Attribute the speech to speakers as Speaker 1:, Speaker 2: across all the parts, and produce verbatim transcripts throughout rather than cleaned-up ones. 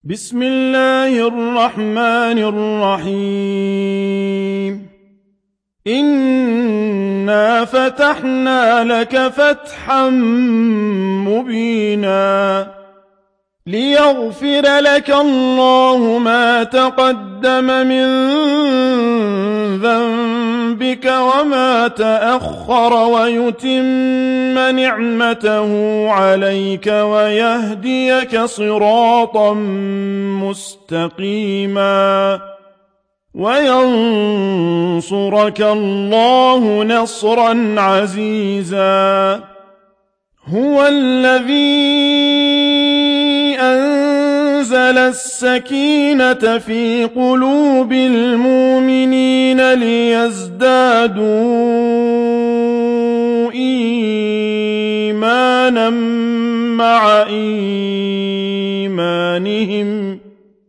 Speaker 1: بسم الله الرحمن الرحيم إنا فتحنا لك فتحا مبينا ليغفر لك الله ما تقدم من ذنبك وما تأخر ويتم نعمته عليك ويهديك صراطا مستقيما وينصرك الله نصرا عزيزا هو الذي أنزل السكينة في قلوب المؤمنين ليزدادوا إيمانا مع إيمانهم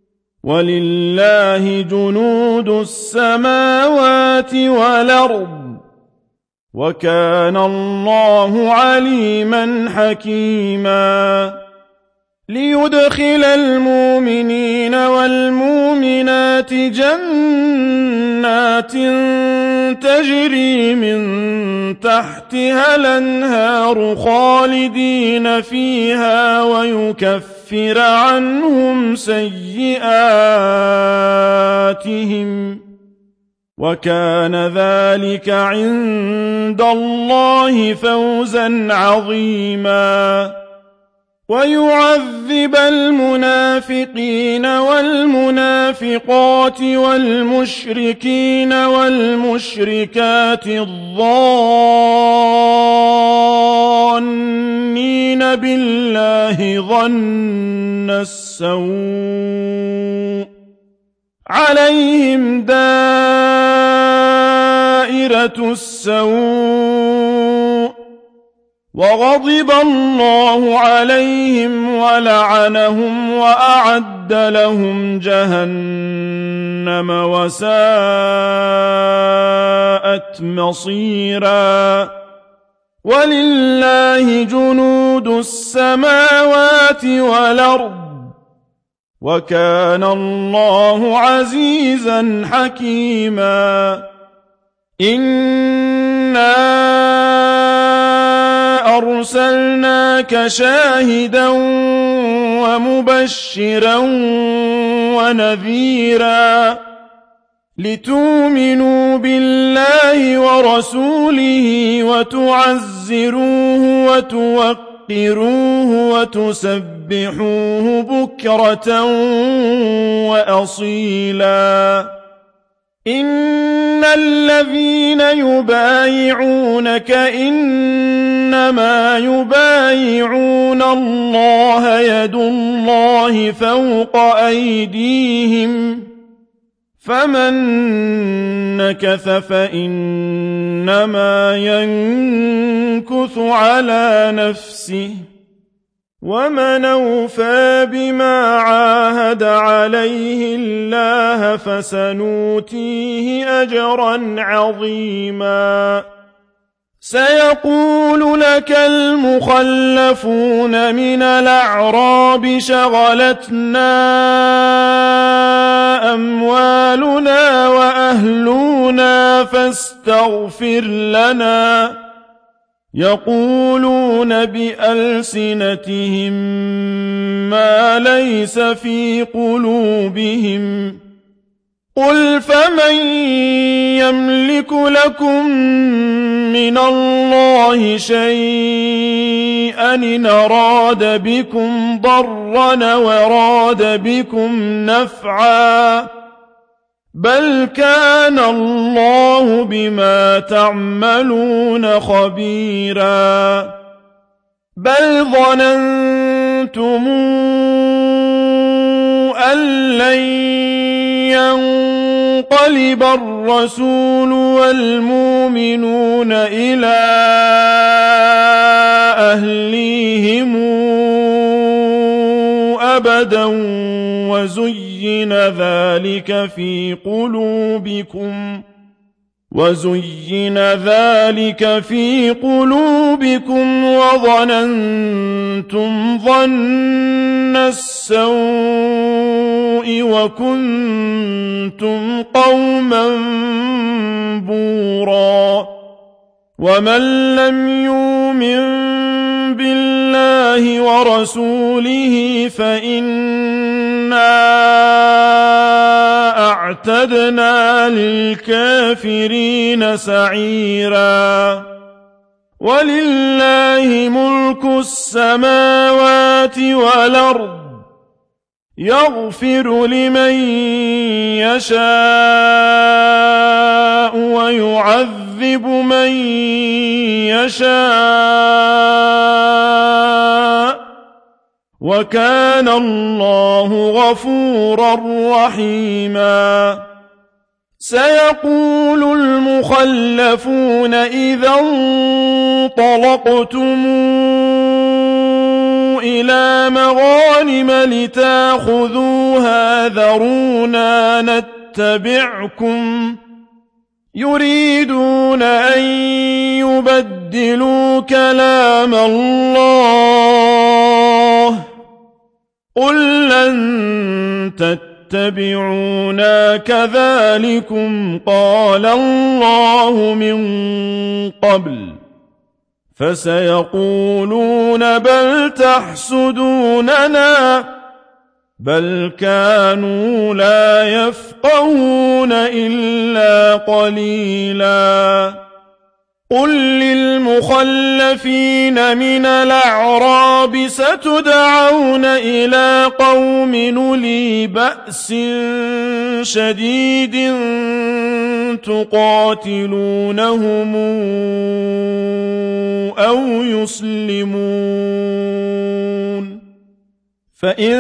Speaker 1: ولله جنود السماوات والأرض وكان الله عليما حكيما ليدخل المؤمنين والمؤمنات جنات تجري من تحتها الأنهار خالدين فيها ويكفر عنهم سيئاتهم وكان ذلك عند الله فوزا عظيما ويعذب المنافقين والمنافقات والمشركين والمشركات الظانين بالله ظن السوء عليهم دائرة السوء وغضب الله عليهم ولعنهم وأعد لهم جهنم وساءت مصيرا ولله جنود السماوات والأرض وكان الله عزيزا حكيما إنا أرسلناك شاهدا ومبشرا ونذيرا لتؤمنوا بالله ورسوله وتعزروه وتوقروه وتسبحوه بكرة وأصيلا إن الذين يبايعونك إنما يبايعون الله يد الله فوق أيديهم فمن نكث فإنما ينكث على نفسه ومن أوفى بما عاهد عليه الله فسنؤتيه أجرا عظيما سيقول لك المخلفون من الأعراب شغلتنا أموالنا وأهلنا فاستغفر لنا يقولون بألسنتهم ما ليس في قلوبهم قل فمن يملك لكم من الله شيئا إن أراد بكم ضرا وراد بكم نفعا بل كان الله بما تعملون خبيرا بل ظننتم أن لن ينقلب الرسول والمؤمنون إلى أهليهم أبدا وزين ذلك في قلوبكم وزين ذلك في قلوبكم وظننتم ظن السوء السوء وكنتم قوما بورا ومن لم يؤمن بالله ورسوله فإنا أعتدنا للكافرين سعيرا ولله ملك السماوات والأرض يغفر لمن يشاء ويعذب من يشاء وكان الله غفورا رحيما سيقول المخلفون إذا انطلقتم إلى مغانم لتاخذوها ذرونا نتبعكم يريدون أن يبدلوا كلام الله قل لن تتبعونا كذلكم قال الله من قبل فسيقولون بل تحسدوننا بل كانوا لا يفقهون إلا قليلا قل للمخلفين من الأعراب ستدعون إلى قوم أولي بأس شديد تقاتلونهم أو يسلمون فإن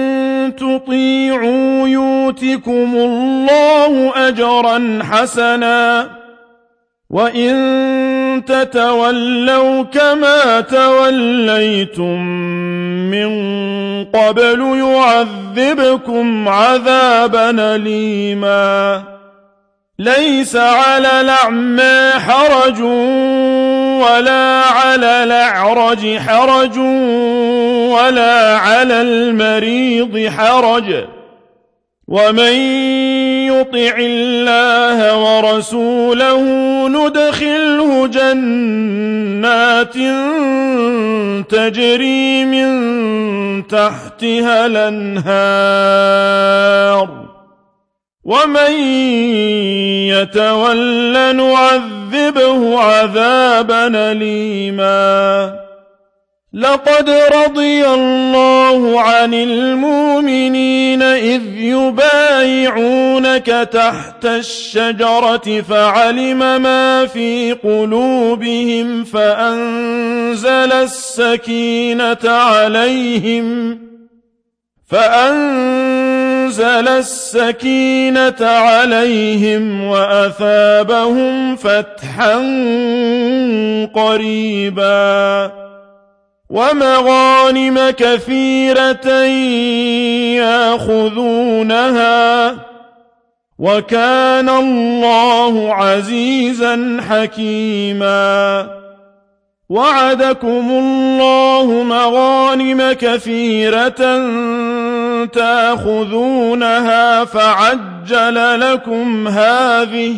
Speaker 1: تطيعوا يؤتكم الله أجرا حسنا وإن تتولوا كما توليتم من قبل يعذبكم عذابا أليما ليس على الأعمى حرج ولا على الأعرج حرج ولا على المريض حرج ومن يطع الله ورسوله ندخله جنات تجري من تحتها الأنهار ومن يتول نعذبه عذابا أليما لقد رضي الله عن المؤمنين إذ يبايعونك تحت الشجرة فعلم ما في قلوبهم فأنزل السكينة عليهم فأنزل السكينة عليهم وأثابهم فتحا قريبا ومغانم كثيرة يأخذونها وكان الله عزيزا حكيما وعدكم الله مغانم كثيرة تأخذونها فعجل لكم هذه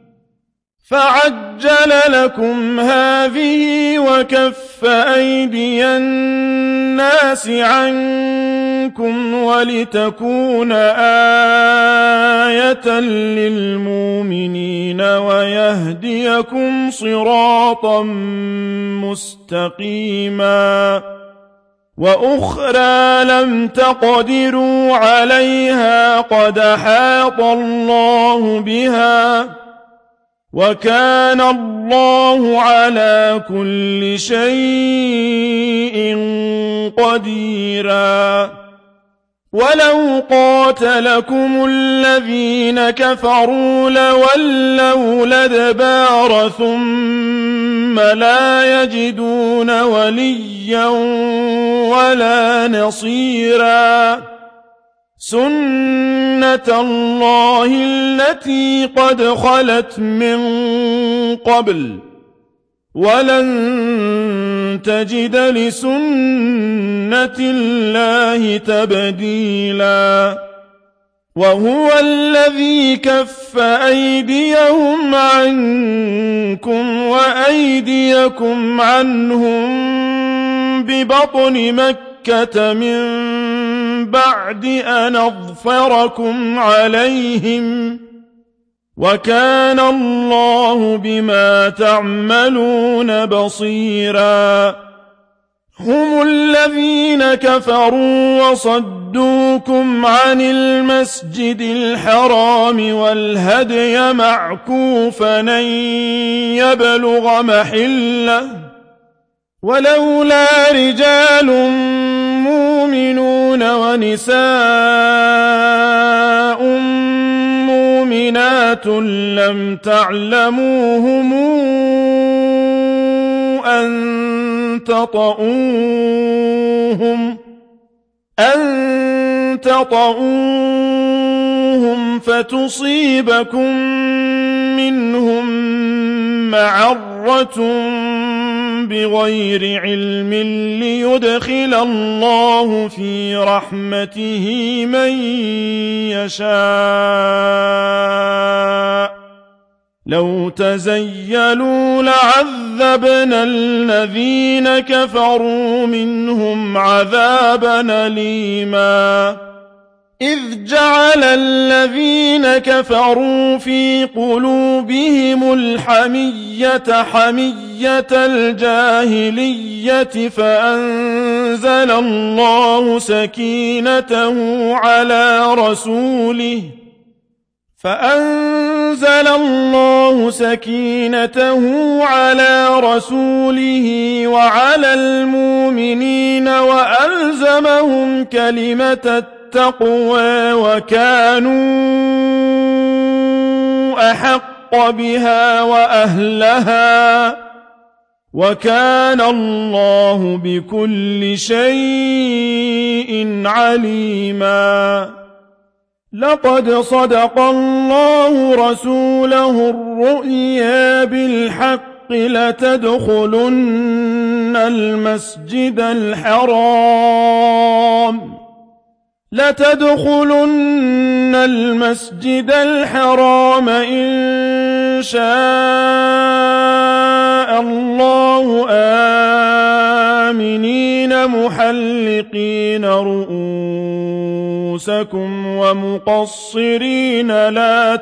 Speaker 1: فعجل لكم هذه وكف أيدي الناس عنكم ولتكون آية للمؤمنين ويهديكم صراطا مستقيما وأخرى لم تقدروا عليها قد أحاط الله بها وكان الله على كل شيء قديرا ولو قاتلكم الذين كفروا لولوا الأدبار ثم لا يجدون وليا ولا نصيرا سنة الله التي قد خلت من قبل ولن تجد لسنة الله تبديلا وهو الذي كف أيديهم عنكم وأيديكم عنهم ببطن مكة من بعد أن أظفركم عليهم وكان الله بما تعملون بصيرا هم الذين كفروا وصدوكم عن المسجد الحرام والهدي معكوفا أن يبلغ محله ولولا رجال مؤمنون ونساء مؤمنات لم تعلموهم أن تطؤوهم أن تطؤوهم فتصيبكم منهم معرة بغير علم ليدخل الله في رحمته من يشاء لو تزيلوا لعذبنا الذين كفروا منهم عذابا أليما إذ جعل الذين كفروا في قلوبهم الحمية حمية الجاهلية فأنزل الله سكينته على رسوله فأنزل الله سكينته على رسوله وعلى المؤمنين وألزمهم كلمة التقوى وكانوا أحق بها وأهلها وكان الله بكل شيء عليما لقد صدق الله رسوله الرؤيا بالحق لتدخلن المسجد الحرام لتدخلن المسجد الحرام إن شاء الله آمنين محلقين رؤوسكم ومقصرين لا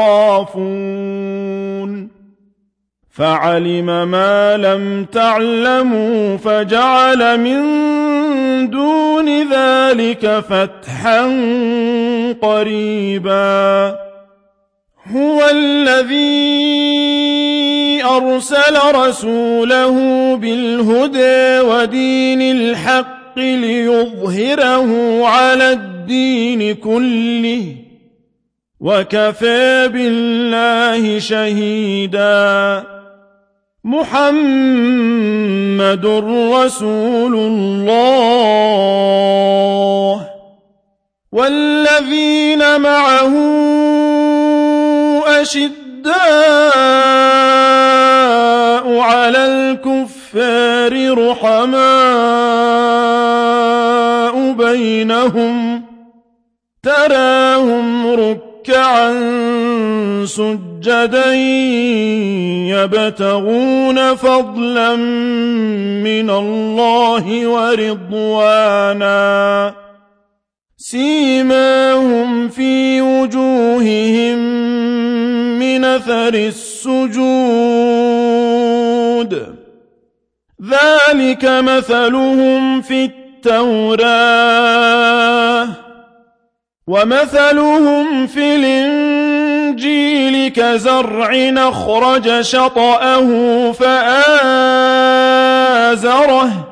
Speaker 1: تخافون فعلم ما لم تعلموا فجعل من دون ذلك فتحا قريبا هو الذي أرسل رسوله بالهدى ودين الحق ليظهره على الدين كله وكفى بالله شهيدا محمد رسول الله والذين معه أشداء على الكفار رحماء بينهم تراهم ركعا سجدا يبتغون فضلا من الله ورضوانا سيماهم في وجوههم من أثر السجود ذلك مثلهم في التوراة ومثلهم في الإنجيل كزرع أخرج شطأه فآزره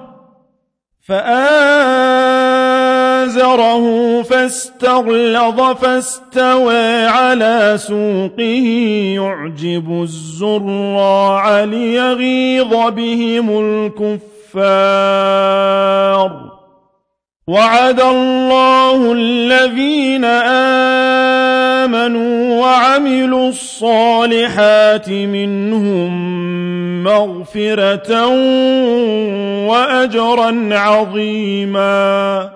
Speaker 1: فآزره فاستغلظ فاستوى على سوقه يعجب الزراع ليغيظ بهم الكفار وعد الله الذين آمنوا وعملوا الصالحات منهم مغفرة وأجرا عظيما